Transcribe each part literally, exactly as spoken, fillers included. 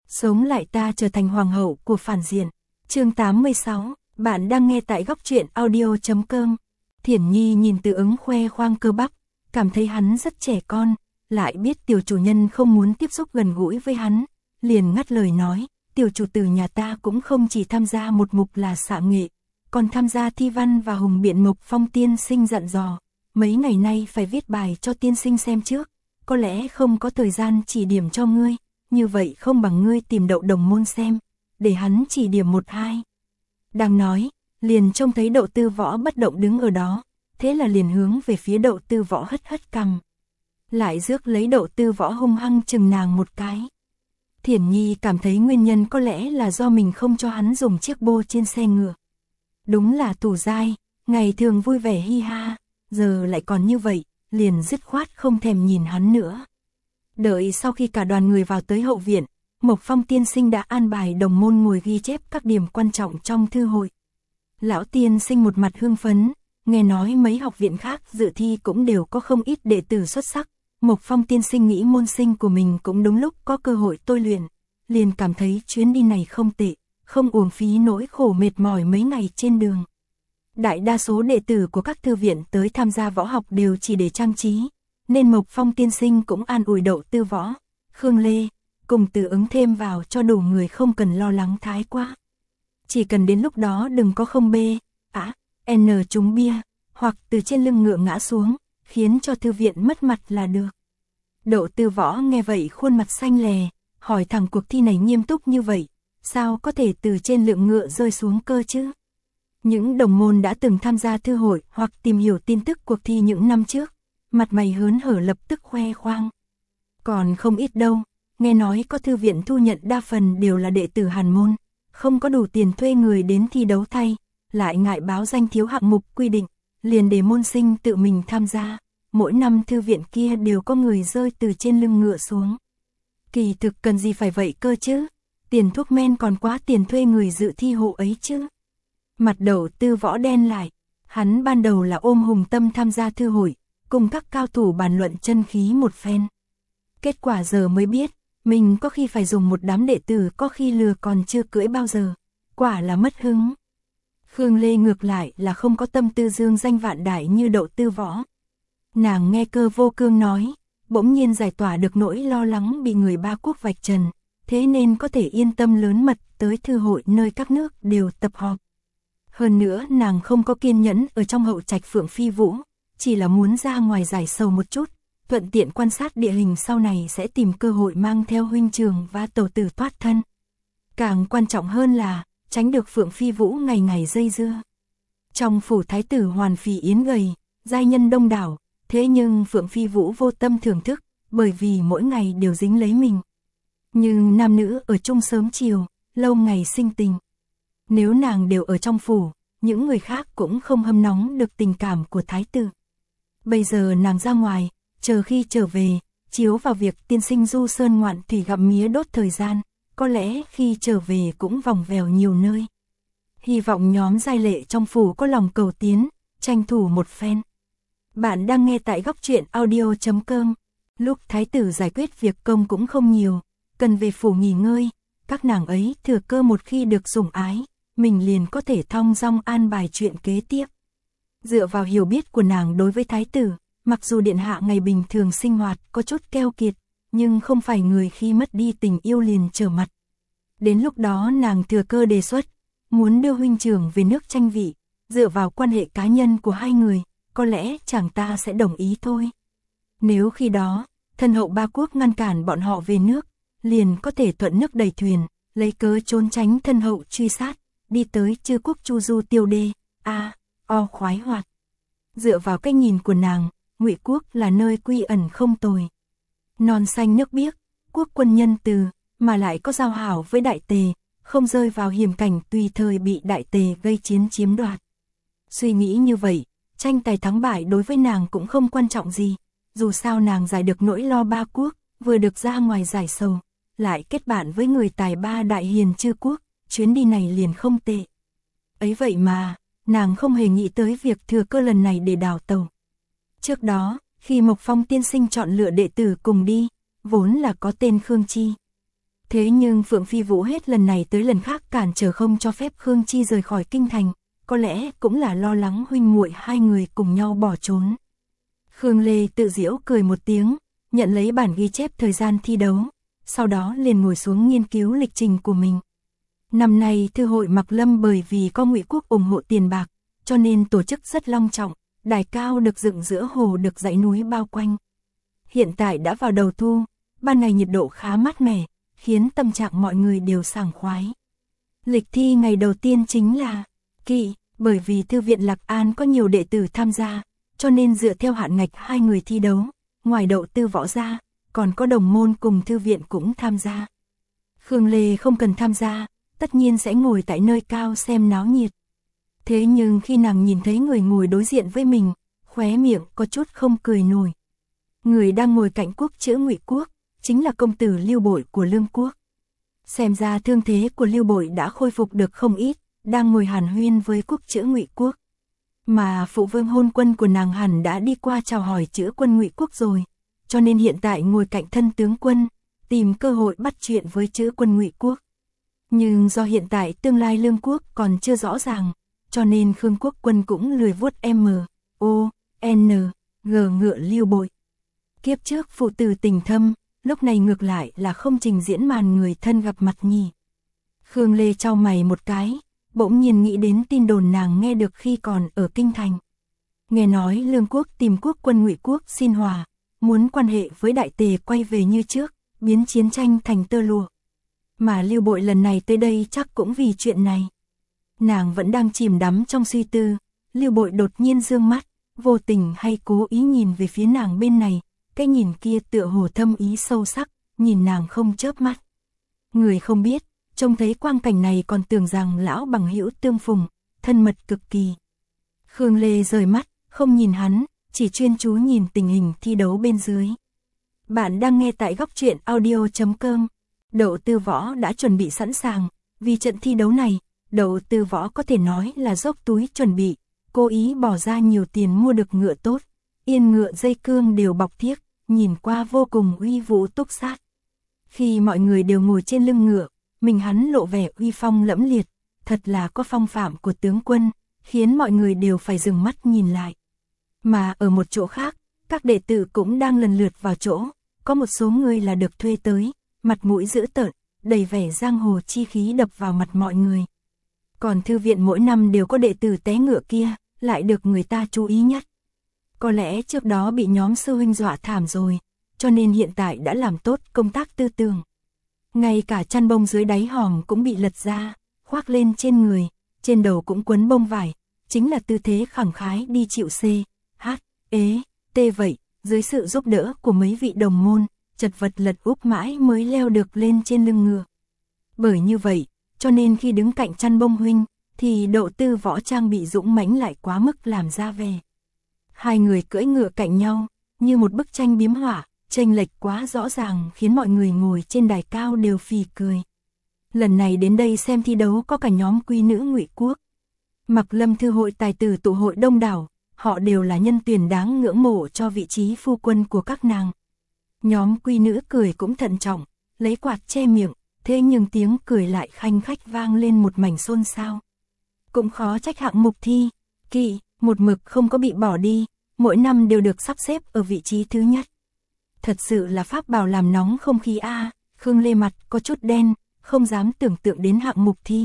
sống lại ta trở thành hoàng hậu của phản diện. Chương tám mươi sáu, bạn đang nghe tại góc truyện audio chấm com. Thiển Nhi nhìn Từ Ứng khoe khoang cơ bắp, cảm thấy hắn rất trẻ con, lại biết tiểu chủ nhân không muốn tiếp xúc gần gũi với hắn, liền ngắt lời nói, tiểu chủ tử nhà ta cũng không chỉ tham gia một mục là xạ nghệ, còn tham gia thi văn và hùng biện. Mộc Phong tiên sinh dặn dò, mấy ngày nay phải viết bài cho tiên sinh xem trước, có lẽ không có thời gian chỉ điểm cho ngươi, như vậy không bằng ngươi tìm Đậu đồng môn xem, để hắn chỉ điểm một hai. Đang nói, liền trông thấy Đậu Tư Võ bất động đứng ở đó, thế là liền hướng về phía Đậu Tư Võ hất hất cằm. Lại rước lấy Đậu Tư Võ hung hăng chừng nàng một cái. Thiển Nhi cảm thấy nguyên nhân có lẽ là do mình không cho hắn dùng chiếc bô trên xe ngựa. Đúng là thủ dai, ngày thường vui vẻ hi ha, giờ lại còn như vậy, liền dứt khoát không thèm nhìn hắn nữa. Đợi sau khi cả đoàn người vào tới hậu viện, Mộc Phong tiên sinh đã an bài đồng môn ngồi ghi chép các điểm quan trọng trong thư hội. Lão tiên sinh một mặt hưng phấn, nghe nói mấy học viện khác dự thi cũng đều có không ít đệ tử xuất sắc. Mộc Phong tiên sinh nghĩ môn sinh của mình cũng đúng lúc có cơ hội tôi luyện, liền cảm thấy chuyến đi này không tệ, không uổng phí nỗi khổ mệt mỏi mấy ngày trên đường. Đại đa số đệ tử của các thư viện tới tham gia võ học đều chỉ để trang trí, nên Mộc Phong tiên sinh cũng an ủi Đậu Tư Võ, Khương Lê, cùng Từ Ứng thêm vào cho đủ người, không cần lo lắng thái quá. Chỉ cần đến lúc đó đừng có không bê, á, à, n trúng bia, hoặc từ trên lưng ngựa ngã xuống, khiến cho thư viện mất mặt là được. Đậu Tư Võ nghe vậy khuôn mặt xanh lè, hỏi thẳng cuộc thi này nghiêm túc như vậy, sao có thể từ trên lưng ngựa rơi xuống cơ chứ? Những đồng môn đã từng tham gia thư hội hoặc tìm hiểu tin tức cuộc thi những năm trước, mặt mày hớn hở lập tức khoe khoang. Còn không ít đâu, nghe nói có thư viện thu nhận đa phần đều là đệ tử hàn môn, không có đủ tiền thuê người đến thi đấu thay, lại ngại báo danh thiếu hạng mục quy định, liền để môn sinh tự mình tham gia. Mỗi năm thư viện kia đều có người rơi từ trên lưng ngựa xuống. Kỳ thực cần gì phải vậy cơ chứ? Tiền thuốc men còn quá tiền thuê người dự thi hộ ấy chứ. Mặt Đậu Tư Võ đen lại, hắn ban đầu là ôm hùng tâm tham gia thư hội, cùng các cao thủ bàn luận chân khí một phen. Kết quả giờ mới biết, mình có khi phải dùng một đám đệ tử, có khi lừa còn chưa cưỡi bao giờ, quả là mất hứng. Khương Lê ngược lại là không có tâm tư dương danh vạn đại như Đậu Tư Võ. Nàng nghe Cơ Vô Cương nói, bỗng nhiên giải tỏa được nỗi lo lắng bị người ba quốc vạch trần, thế nên có thể yên tâm lớn mật tới thư hội nơi các nước đều tập họp. Hơn nữa nàng không có kiên nhẫn ở trong hậu trạch Phượng Phi Vũ, chỉ là muốn ra ngoài giải sầu một chút, thuận tiện quan sát địa hình, sau này sẽ tìm cơ hội mang theo huynh trường và tẩu tử thoát thân. Càng quan trọng hơn là, tránh được Phượng Phi Vũ ngày ngày dây dưa. Trong phủ thái tử Hoàn Phì Yến gầy, giai nhân đông đảo, thế nhưng Phượng Phi Vũ vô tâm thưởng thức, bởi vì mỗi ngày đều dính lấy mình. Nhưng nam nữ ở chung sớm chiều, lâu ngày sinh tình. Nếu nàng đều ở trong phủ, những người khác cũng không hâm nóng được tình cảm của thái tử. Bây giờ nàng ra ngoài, chờ khi trở về, chiếu vào việc tiên sinh du sơn ngoạn thủy gặm mía đốt thời gian, có lẽ khi trở về cũng vòng vèo nhiều nơi. Hy vọng nhóm giai lệ trong phủ có lòng cầu tiến, tranh thủ một phen. Bạn đang nghe tại góc truyện audio chấm com. Lúc thái tử giải quyết việc công cũng không nhiều, cần về phủ nghỉ ngơi, các nàng ấy thừa cơ một khi được sủng ái, mình liền có thể thong dong an bài chuyện kế tiếp. Dựa vào hiểu biết của nàng đối với thái tử, mặc dù điện hạ ngày bình thường sinh hoạt có chút keo kiệt, nhưng không phải người khi mất đi tình yêu liền trở mặt. Đến lúc đó nàng thừa cơ đề xuất, muốn đưa huynh trưởng về nước tranh vị, dựa vào quan hệ cá nhân của hai người, có lẽ chàng ta sẽ đồng ý thôi. Nếu khi đó, thân hậu ba quốc ngăn cản bọn họ về nước, liền có thể thuận nước đẩy thuyền, lấy cớ trốn tránh thân hậu truy sát, đi tới Chư Quốc chu du tiêu đê, a, o khoái hoạt. Dựa vào cách nhìn của nàng, Ngụy quốc là nơi quy ẩn không tồi. Non xanh nước biếc, quốc quân nhân từ, mà lại có giao hảo với đại tề, không rơi vào hiểm cảnh tùy thời bị đại tề gây chiến chiếm đoạt. Suy nghĩ như vậy, tranh tài thắng bại đối với nàng cũng không quan trọng gì, dù sao nàng giải được nỗi lo ba quốc, vừa được ra ngoài giải sầu, lại kết bạn với người tài ba đại hiền Chư Quốc, chuyến đi này liền không tệ. Ấy vậy mà, nàng không hề nghĩ tới việc thừa cơ lần này để đào tàu. Trước đó, khi Mộc Phong tiên sinh chọn lựa đệ tử cùng đi, vốn là có tên Khương Chi. Thế nhưng Phượng Phi Vũ hết lần này tới lần khác cản trở không cho phép Khương Chi rời khỏi kinh thành, có lẽ cũng là lo lắng huynh muội hai người cùng nhau bỏ trốn. Khương Lê tự giễu cười một tiếng, nhận lấy bản ghi chép thời gian thi đấu, sau đó liền ngồi xuống nghiên cứu lịch trình của mình. Năm nay Thư hội Mạc Lâm bởi vì có Ngụy Quốc ủng hộ tiền bạc, cho nên tổ chức rất long trọng, đài cao được dựng giữa hồ được dãy núi bao quanh. Hiện tại đã vào đầu thu, ban ngày nhiệt độ khá mát mẻ, khiến tâm trạng mọi người đều sảng khoái. Lịch thi ngày đầu tiên chính là Kỵ, bởi vì Thư viện Lạc An có nhiều đệ tử tham gia, cho nên dựa theo hạn ngạch hai người thi đấu, ngoài Đậu Tư Võ ra, còn có đồng môn cùng thư viện cũng tham gia. Khương Lê không cần tham gia, tất nhiên sẽ ngồi tại nơi cao xem náo nhiệt. Thế nhưng khi nàng nhìn thấy người ngồi đối diện với mình, khóe miệng có chút không cười nổi. Người đang ngồi cạnh quốc chữ Ngụy Quốc, chính là công tử Lưu Bội của Lương Quốc. Xem ra thương thế của Lưu Bội đã khôi phục được không ít, đang ngồi hàn huyên với quốc chữ Ngụy Quốc. Mà phụ vương hôn quân của nàng hẳn đã đi qua chào hỏi chữ quân Ngụy Quốc rồi, cho nên hiện tại ngồi cạnh thân tướng quân, tìm cơ hội bắt chuyện với chữ quân Ngụy Quốc. Nhưng do hiện tại tương lai Lương Quốc còn chưa rõ ràng, cho nên Khương Quốc quân cũng lười vuốt M, O, N, G ngựa Lưu Bội. Kiếp trước phụ tử tình thâm, lúc này ngược lại là không trình diễn màn người thân gặp mặt nhỉ. Khương Lê chau mày một cái, bỗng nhiên nghĩ đến tin đồn nàng nghe được khi còn ở kinh thành. Nghe nói Lương Quốc tìm quốc quân Ngụy Quốc xin hòa, muốn quan hệ với Đại Tề quay về như trước, biến chiến tranh thành tơ lụa. Mà Lưu Bội lần này tới đây chắc cũng vì chuyện này. Nàng vẫn đang chìm đắm trong suy tư, Lưu Bội đột nhiên dương mắt, vô tình hay cố ý nhìn về phía nàng bên này, cái nhìn kia tựa hồ thâm ý sâu sắc, nhìn nàng không chớp mắt. Người không biết, trông thấy quang cảnh này còn tưởng rằng lão bằng hữu tương phùng, thân mật cực kỳ. Khương Lê rời mắt, không nhìn hắn, chỉ chuyên chú nhìn tình hình thi đấu bên dưới. Bạn đang nghe tại góc truyện audio chấm com. Đậu Tư Võ đã chuẩn bị sẵn sàng, vì trận thi đấu này, Đậu Tư Võ có thể nói là dốc túi chuẩn bị, cố ý bỏ ra nhiều tiền mua được ngựa tốt, yên ngựa dây cương đều bọc thiếc, nhìn qua vô cùng uy vũ túc sát. Khi mọi người đều ngồi trên lưng ngựa, mình hắn lộ vẻ uy phong lẫm liệt, thật là có phong phạm của tướng quân, khiến mọi người đều phải dừng mắt nhìn lại. Mà ở một chỗ khác, các đệ tử cũng đang lần lượt vào chỗ, có một số người là được thuê tới, mặt mũi dữ tợn, đầy vẻ giang hồ chi khí đập vào mặt mọi người. Còn thư viện mỗi năm đều có đệ tử té ngựa kia, lại được người ta chú ý nhất. Có lẽ trước đó bị nhóm sư huynh dọa thảm rồi, cho nên hiện tại đã làm tốt công tác tư tưởng. Ngay cả chăn bông dưới đáy hòm cũng bị lật ra, khoác lên trên người, trên đầu cũng quấn bông vải, chính là tư thế khẳng khái đi chịu C, H, ế, T vậy, dưới sự giúp đỡ của mấy vị đồng môn, chật vật lật úp mãi mới leo được lên trên lưng ngựa. Bởi như vậy, cho nên khi đứng cạnh chăn bông huynh, thì Đậu Tư Võ trang bị dũng mãnh lại quá mức làm ra vẻ. Hai người cưỡi ngựa cạnh nhau, như một bức tranh biếm họa, chênh lệch quá rõ ràng khiến mọi người ngồi trên đài cao đều phì cười. Lần này đến đây xem thi đấu có cả nhóm quý nữ Ngụy Quốc. Mạc Lâm thư hội tài tử tụ hội đông đảo, họ đều là nhân tuyển đáng ngưỡng mộ cho vị trí phu quân của các nàng. Nhóm quý nữ cười cũng thận trọng, lấy quạt che miệng, thế nhưng tiếng cười lại khanh khách vang lên một mảnh xôn xao. Cũng khó trách hạng mục thi, Kỵ, một mực không có bị bỏ đi, mỗi năm đều được sắp xếp ở vị trí thứ nhất. Thật sự là pháp bảo làm nóng không khí a. Khương Lê mặt có chút đen, không dám tưởng tượng đến hạng mục thi.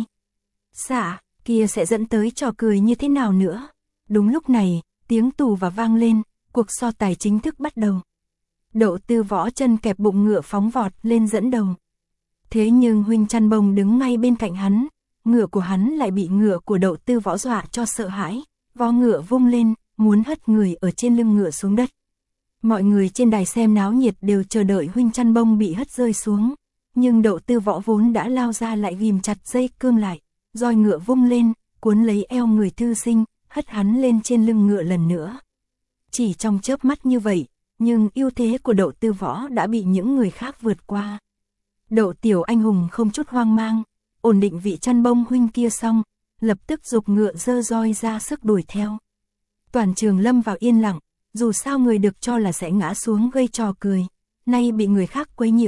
Xả, kia sẽ dẫn tới trò cười như thế nào nữa. Đúng lúc này, tiếng tù và vang lên, cuộc so tài chính thức bắt đầu. Đậu Tư Võ chân kẹp bụng ngựa phóng vọt lên dẫn đầu. Thế nhưng huynh chăn bông đứng ngay bên cạnh hắn, ngựa của hắn lại bị ngựa của Đậu Tư Võ dọa cho sợ hãi, vó ngựa vung lên, muốn hất người ở trên lưng ngựa xuống đất. Mọi người trên đài xem náo nhiệt đều chờ đợi huynh chăn bông bị hất rơi xuống, nhưng Đậu Tư Võ vốn đã lao ra lại ghim chặt dây cương lại, roi ngựa vung lên, cuốn lấy eo người thư sinh, hất hắn lên trên lưng ngựa lần nữa. Chỉ trong chớp mắt như vậy, nhưng ưu thế của Đậu Tư Võ đã bị những người khác vượt qua. Đậu tiểu anh hùng không chút hoang mang, ổn định vị chăn bông huynh kia xong, lập tức giục ngựa giơ roi ra sức đuổi theo. Toàn trường lâm vào yên lặng, dù sao người được cho là sẽ ngã xuống gây trò cười, nay bị người khác quấy nhiễu,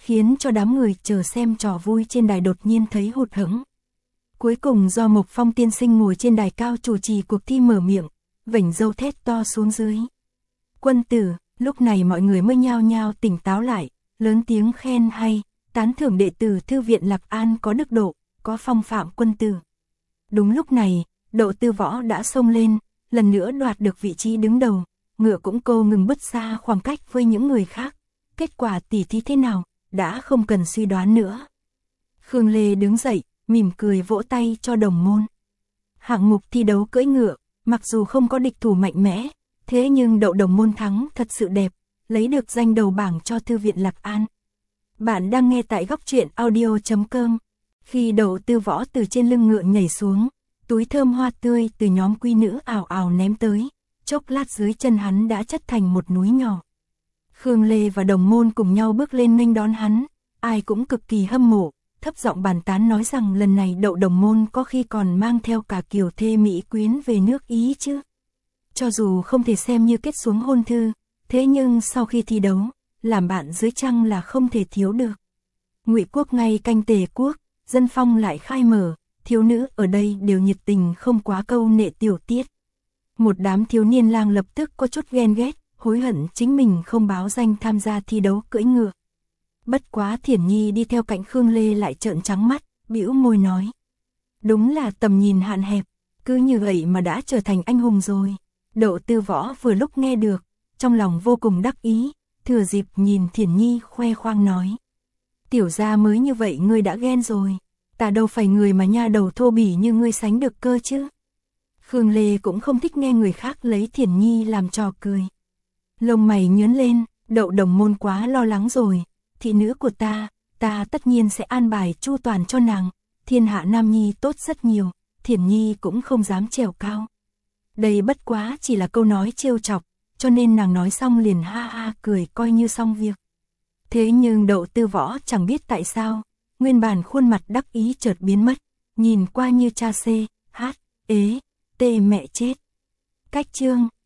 khiến cho đám người chờ xem trò vui trên đài đột nhiên thấy hụt hẫng. Cuối cùng do Mộc Phong tiên sinh ngồi trên đài cao chủ trì cuộc thi mở miệng, vểnh râu thét to xuống dưới. Quân tử, lúc này mọi người mới nhao nhao tỉnh táo lại, lớn tiếng khen hay, tán thưởng đệ tử thư viện Lạc An có đức độ, có phong phạm quân tử. Đúng lúc này, Đậu Tư Võ đã xông lên, lần nữa đoạt được vị trí đứng đầu, ngựa cũng cô ngừng bứt ra khoảng cách với những người khác. Kết quả tỉ thí thế nào, đã không cần suy đoán nữa. Khương Lê đứng dậy, mỉm cười vỗ tay cho đồng môn. Hạng mục thi đấu cưỡi ngựa, mặc dù không có địch thủ mạnh mẽ, thế nhưng Đậu đồng môn thắng thật sự đẹp, lấy được danh đầu bảng cho thư viện Lạc An. Bạn đang nghe tại góc truyện audio chấm com. Khi Đậu Tư Võ từ trên lưng ngựa nhảy xuống, túi thơm hoa tươi từ nhóm quý nữ ào ào ném tới, chốc lát dưới chân hắn đã chất thành một núi nhỏ. Khương Lê và đồng môn cùng nhau bước lên nghênh đón hắn, ai cũng cực kỳ hâm mộ, thấp giọng bàn tán nói rằng lần này Đậu đồng môn có khi còn mang theo cả kiều thê mỹ quyến về nước Ý chứ. Cho dù không thể xem như kết xuống hôn thư, thế nhưng sau khi thi đấu, làm bạn dưới trăng là không thể thiếu được. Ngụy quốc ngay canh Tề quốc, dân phong lại khai mở, thiếu nữ ở đây đều nhiệt tình không quá câu nệ tiểu tiết. Một đám thiếu niên lang lập tức có chút ghen ghét, hối hận chính mình không báo danh tham gia thi đấu cưỡi ngựa. Bất quá Thiển Nhi đi theo cạnh Khương Lê lại trợn trắng mắt, bĩu môi nói. Đúng là tầm nhìn hạn hẹp, cứ như vậy mà đã trở thành anh hùng rồi. Đậu Tư Võ vừa lúc nghe được, trong lòng vô cùng đắc ý, thừa dịp nhìn Thiển Nhi khoe khoang nói. Tiểu gia mới như vậy ngươi đã ghen rồi, ta đâu phải người mà nha đầu thô bỉ như ngươi sánh được cơ chứ. Khương Lê cũng không thích nghe người khác lấy Thiển Nhi làm trò cười. Lông mày nhướng lên, Đậu đồng môn quá lo lắng rồi, thị nữ của ta, ta tất nhiên sẽ an bài chu toàn cho nàng, thiên hạ nam nhi tốt rất nhiều, Thiển Nhi cũng không dám trèo cao. Đây bất quá chỉ là câu nói trêu chọc, cho nên nàng nói xong liền ha ha cười coi như xong việc. Thế nhưng Đậu Tư Võ chẳng biết tại sao, nguyên bản khuôn mặt đắc ý chợt biến mất, nhìn qua như cha xê, hát, ế, tê mẹ chết. Cách chương